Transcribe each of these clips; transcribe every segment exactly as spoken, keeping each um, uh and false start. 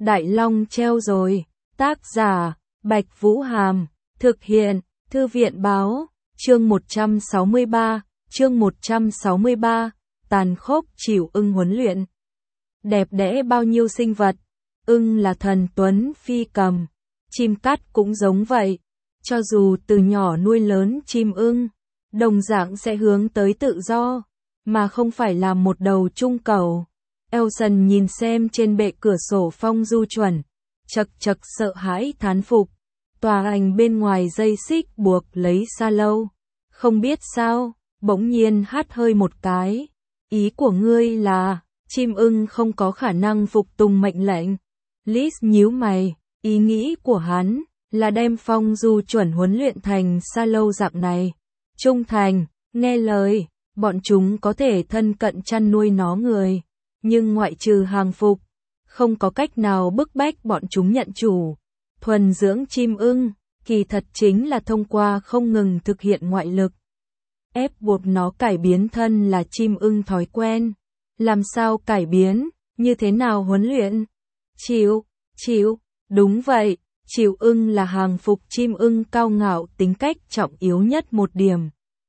Đại Long treo rồi. Tác giả, Bạch Vũ Hàm. Thực hiện, Thư viện Báo. Chương một trăm sáu mươi ba, chương một trăm sáu mươi ba, tàn khốc chịu ưng huấn luyện. Đẹp đẽ bao nhiêu sinh vật, ưng là thần tuấn phi cầm, chim cắt cũng giống vậy. Cho dù từ nhỏ nuôi lớn chim ưng, đồng dạng sẽ hướng tới tự do, mà không phải là một đầu trung cầu. Elson nhìn xem trên bệ cửa sổ phong du chuẩn, chật chật sợ hãi thán phục. Tòa ảnh bên ngoài dây xích buộc lấy xa lâu. Không biết sao, bỗng nhiên hắt hơi một cái. Ý của ngươi là, chim ưng không có khả năng phục tùng mệnh lệnh. Liz nhíu mày, ý nghĩ của hắn là đem phong du chuẩn huấn luyện thành xa lâu dạng này. Trung thành, nghe lời, bọn chúng có thể thân cận chăn nuôi nó người. Nhưng ngoại trừ hàng phục, không có cách nào bức bách bọn chúng nhận chủ. Thuần dưỡng chim ưng, kỳ thật chính là thông qua không ngừng thực hiện ngoại lực. Ép buộc nó cải biến thân là chim ưng thói quen. Làm sao cải biến, như thế nào huấn luyện? Chịu, chịu, đúng vậy, chịu ưng là hàng phục chim ưng cao ngạo tính cách trọng yếu nhất một điểm.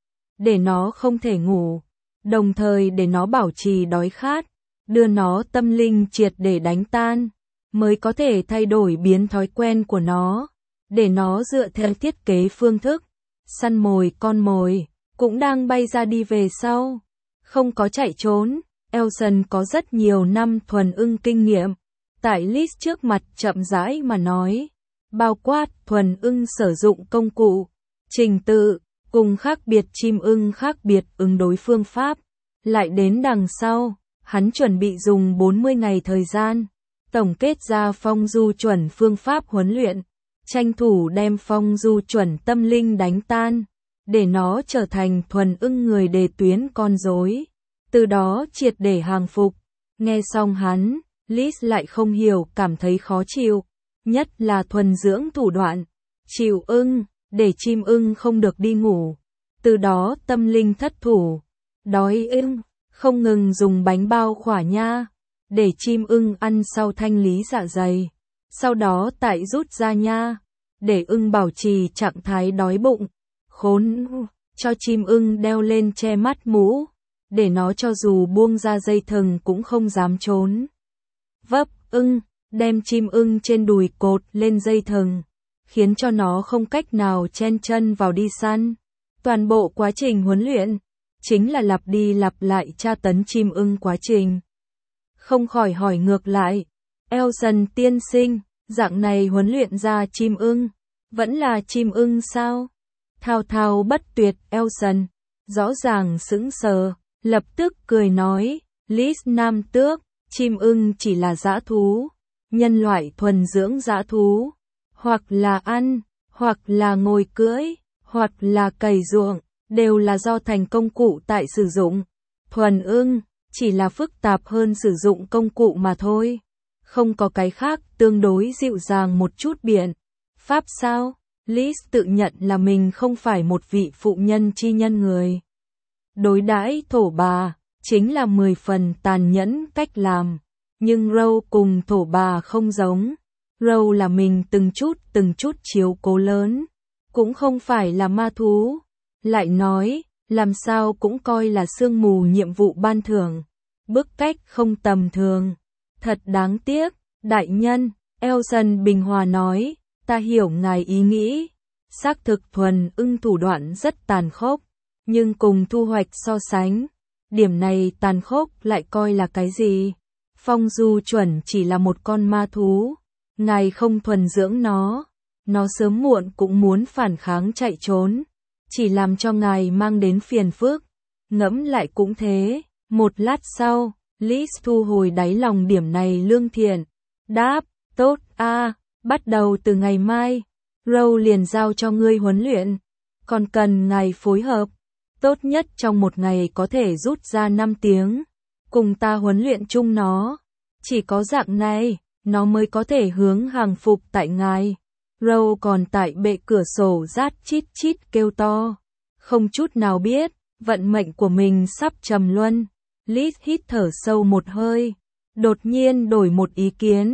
Để nó không thể ngủ, đồng thời để nó bảo trì đói khát, đưa nó tâm linh triệt để đánh tan, mới có thể thay đổi biến thói quen của nó, để nó dựa theo thiết kế phương thức, săn mồi con mồi, cũng đang bay ra đi về sau, không có chạy trốn. Elson có rất nhiều năm thuần ưng kinh nghiệm, tại Liz trước mặt chậm rãi mà nói, bao quát thuần ưng sử dụng công cụ, trình tự, cùng khác biệt chim ưng khác biệt ứng đối phương pháp, lại đến đằng sau. Hắn chuẩn bị dùng bốn mươi ngày thời gian, tổng kết ra phong du chuẩn phương pháp huấn luyện, tranh thủ đem phong du chuẩn tâm linh đánh tan, để nó trở thành thuần ưng người đề tuyến con rối, từ đó triệt để hàng phục. Nghe xong hắn, Liz lại không hiểu cảm thấy khó chịu, nhất là thuần dưỡng thủ đoạn, chịu ưng, để chim ưng không được đi ngủ, từ đó tâm linh thất thủ, đói ưng. Không ngừng dùng bánh bao khỏa nha, để chim ưng ăn sau thanh lý dạ dày, sau đó tại rút ra nha, để ưng bảo trì trạng thái đói bụng. Khốn, cho chim ưng đeo lên che mắt mũ, để nó cho dù buông ra dây thừng cũng không dám trốn. Vấp ưng, đem chim ưng trên đùi cột lên dây thừng, khiến cho nó không cách nào chen chân vào đi săn. Toàn bộ quá trình huấn luyện chính là lặp đi lặp lại tra tấn chim ưng quá trình. Không khỏi hỏi ngược lại, Elson tiên sinh, dạng này huấn luyện ra chim ưng, vẫn là chim ưng sao? Thao thao bất tuyệt Elson, rõ ràng sững sờ, lập tức cười nói, Liz nam tước, chim ưng chỉ là dã thú, nhân loại thuần dưỡng dã thú, hoặc là ăn, hoặc là ngồi cưỡi, hoặc là cày ruộng, đều là do thành công cụ tại sử dụng. Thuần ưng chỉ là phức tạp hơn sử dụng công cụ mà thôi. Không có cái khác tương đối dịu dàng một chút biện pháp sao? Liz tự nhận là mình không phải một vị phụ nhân chi nhân người. Đối đãi thổ bà chính là mười phần tàn nhẫn cách làm. Nhưng Râu cùng thổ bà không giống. Râu là mình từng chút từng chút chiếu cố lớn. Cũng không phải là ma thú. Lại nói, làm sao cũng coi là sương mù nhiệm vụ ban thưởng. Bức cách không tầm thường. Thật đáng tiếc, đại nhân, Elson bình hòa nói, ta hiểu ngài ý nghĩ. Xác thực thuần ưng thủ đoạn rất tàn khốc, nhưng cùng thu hoạch so sánh, điểm này tàn khốc lại coi là cái gì? Phong du chuẩn chỉ là một con ma thú, ngài không thuần dưỡng nó, nó sớm muộn cũng muốn phản kháng chạy trốn. Chỉ làm cho ngài mang đến phiền phức. Ngẫm lại cũng thế. Một lát sau, Liz thu hồi đáy lòng điểm này lương thiện. Đáp, tốt a, bắt đầu từ ngày mai, Râu liền giao cho ngươi huấn luyện. Còn cần ngài phối hợp. Tốt nhất trong một ngày có thể rút ra năm tiếng. Cùng ta huấn luyện chung nó. Chỉ có dạng này, nó mới có thể hướng hàng phục tại ngài. Râu còn tại bệ cửa sổ rát chít chít kêu to, không chút nào biết, vận mệnh của mình sắp trầm luân. Liz hít thở sâu một hơi, đột nhiên đổi một ý kiến,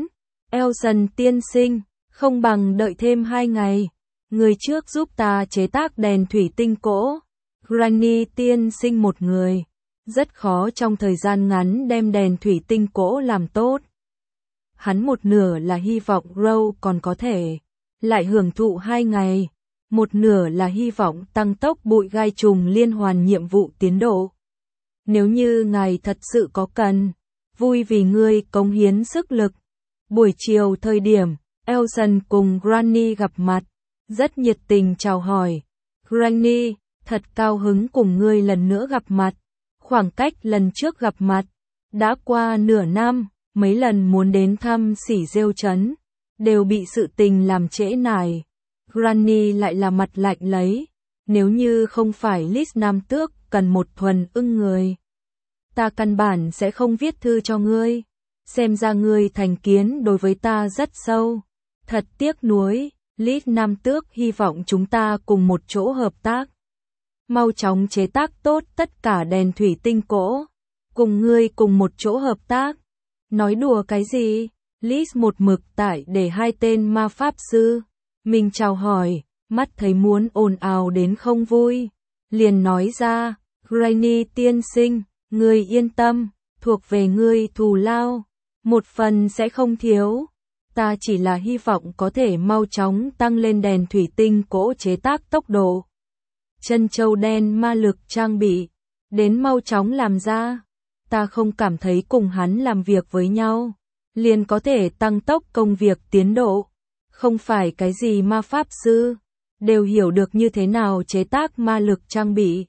Elson tiên sinh, không bằng đợi thêm hai ngày. Người trước giúp ta chế tác đèn thủy tinh cỗ. Granny tiên sinh một người. Rất khó trong thời gian ngắn đem đèn thủy tinh cỗ làm tốt. Hắn một nửa là hy vọng Row còn có thể lại hưởng thụ hai ngày. Một nửa là hy vọng tăng tốc bụi gai trùng liên hoàn nhiệm vụ tiến độ. Nếu như ngài thật sự có cần, vui vì ngươi cống hiến sức lực. Buổi chiều thời điểm, Elson cùng Granny gặp mặt, rất nhiệt tình chào hỏi. Granny, thật cao hứng cùng ngươi lần nữa gặp mặt. Khoảng cách lần trước gặp mặt, đã qua nửa năm, mấy lần muốn đến thăm Sỉ Rêu Trấn, đều bị sự tình làm trễ nải. Granny lại là mặt lạnh lấy, nếu như không phải Liz Nam Tước cần một thuần ưng người. Ta căn bản sẽ không viết thư cho ngươi, xem ra ngươi thành kiến đối với ta rất sâu. Thật tiếc nuối, Liz Nam Tước hy vọng chúng ta cùng một chỗ hợp tác. Mau chóng chế tác tốt tất cả đèn thủy tinh cỗ, cùng ngươi cùng một chỗ hợp tác. Nói đùa cái gì? Liz một mực tại để hai tên ma pháp sư mình chào hỏi, mắt thấy muốn ồn ào đến không vui, liền nói ra, Granny tiên sinh, ngươi yên tâm, thuộc về ngươi thù lao, một phần sẽ không thiếu. Ta chỉ là hy vọng có thể mau chóng tăng lên đèn thủy tinh cỗ chế tác tốc độ. Chân châu đen ma lực trang bị, đến mau chóng làm ra. Ta không cảm thấy cùng hắn làm việc với nhau, liền có thể tăng tốc công việc tiến độ. Không phải cái gì ma pháp sư, đều hiểu được như thế nào chế tác ma lực trang bị.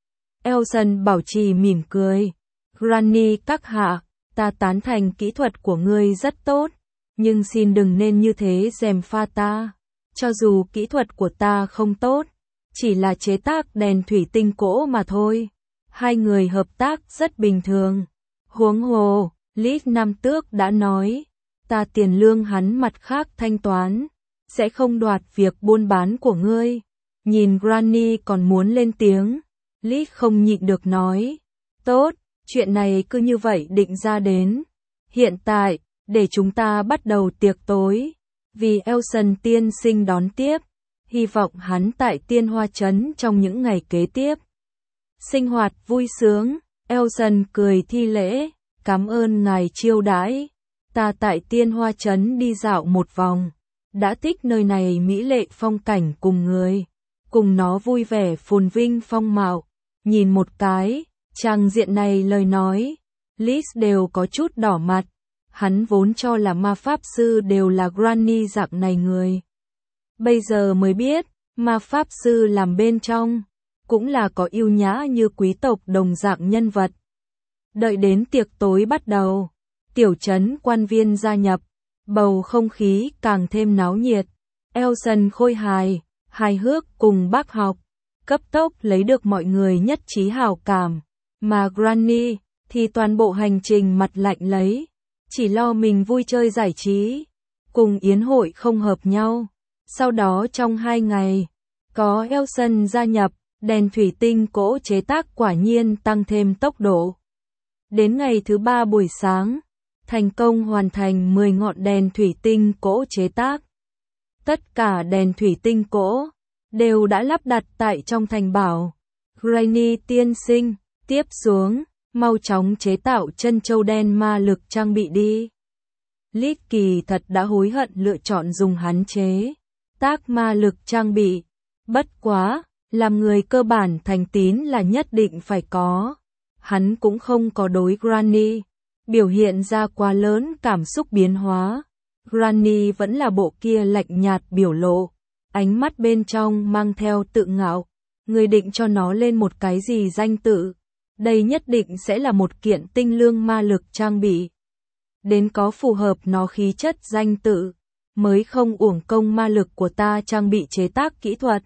Elson bảo trì mỉm cười. Granny các hạ, ta tán thành kỹ thuật của ngươi rất tốt, nhưng xin đừng nên như thế gièm pha ta. Cho dù kỹ thuật của ta không tốt, chỉ là chế tác đèn thủy tinh cỗ mà thôi. Hai người hợp tác rất bình thường. Huống hồ, Liz Nam Tước đã nói, ta tiền lương hắn mặt khác thanh toán, sẽ không đoạt việc buôn bán của ngươi. Nhìn Granny còn muốn lên tiếng, Liz không nhịn được nói, tốt, chuyện này cứ như vậy định ra đến. Hiện tại, để chúng ta bắt đầu tiệc tối, vì Elson tiên sinh đón tiếp, hy vọng hắn tại Tiên Hoa Trấn trong những ngày kế tiếp. Sinh hoạt vui sướng, Elson cười thi lễ, cảm ơn ngài chiêu đãi. Ta tại Tiên Hoa Trấn đi dạo một vòng, đã thích nơi này mỹ lệ phong cảnh cùng người, cùng nó vui vẻ phồn vinh phong mạo. Nhìn một cái, trang diện này lời nói, Liz đều có chút đỏ mặt. Hắn vốn cho là ma pháp sư đều là Granny dạng này người. Bây giờ mới biết, ma pháp sư làm bên trong, cũng là có yêu nhã như quý tộc đồng dạng nhân vật. Đợi đến tiệc tối bắt đầu, tiểu trấn quan viên gia nhập, bầu không khí càng thêm náo nhiệt. Elson khôi hài, hài hước cùng bác học, cấp tốc lấy được mọi người nhất trí hảo cảm, mà Granny thì toàn bộ hành trình mặt lạnh lấy, chỉ lo mình vui chơi giải trí, cùng yến hội không hợp nhau. Sau đó trong hai ngày, có Elson gia nhập, đèn thủy tinh cỗ chế tác quả nhiên tăng thêm tốc độ. Đến ngày thứ ba buổi sáng, thành công hoàn thành mười ngọn đèn thủy tinh cỗ chế tác. Tất cả đèn thủy tinh cỗ đều đã lắp đặt tại trong thành bảo. Granny tiên sinh, tiếp xuống, mau chóng chế tạo chân châu đen ma lực trang bị đi. Liz kỳ thật đã hối hận lựa chọn dùng hắn chế tác ma lực trang bị. Bất quá, làm người cơ bản thành tín là nhất định phải có. Hắn cũng không có đối Granny biểu hiện ra quá lớn cảm xúc biến hóa. Granny vẫn là bộ kia lạnh nhạt biểu lộ, ánh mắt bên trong mang theo tự ngạo. Người định cho nó lên một cái gì danh tự, đây nhất định sẽ là một kiện tinh lương ma lực trang bị. Đến có phù hợp nó khí chất danh tự, mới không uổng công ma lực của ta trang bị chế tác kỹ thuật.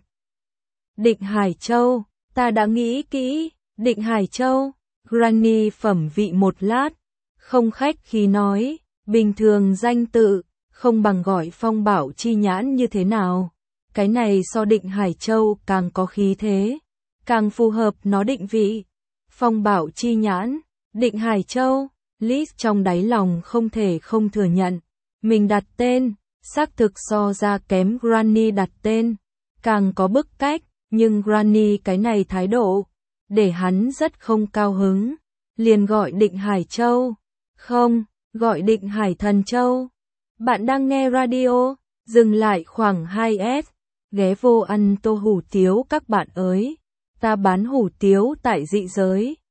Định Hải Châu, ta đã nghĩ kỹ, Định Hải Châu. Granny phẩm vị một lát, không khách khí nói, bình thường danh tự, không bằng gọi Phong Bảo Chi Nhãn như thế nào. Cái này so Định Hải Châu càng có khí thế, càng phù hợp nó định vị. Phong Bảo Chi Nhãn, Định Hải Châu, Liz trong đáy lòng không thể không thừa nhận, Mình đặt tên, xác thực so ra kém Granny đặt tên, càng có bức cách, nhưng Granny cái này thái độ, để hắn rất không cao hứng, liền gọi Định Hải Châu, không, gọi Định Hải Thần Châu. Bạn đang nghe radio, dừng lại khoảng hai s, ghé vô ăn tô hủ tiếu các bạn ơi, ta bán hủ tiếu tại dị giới.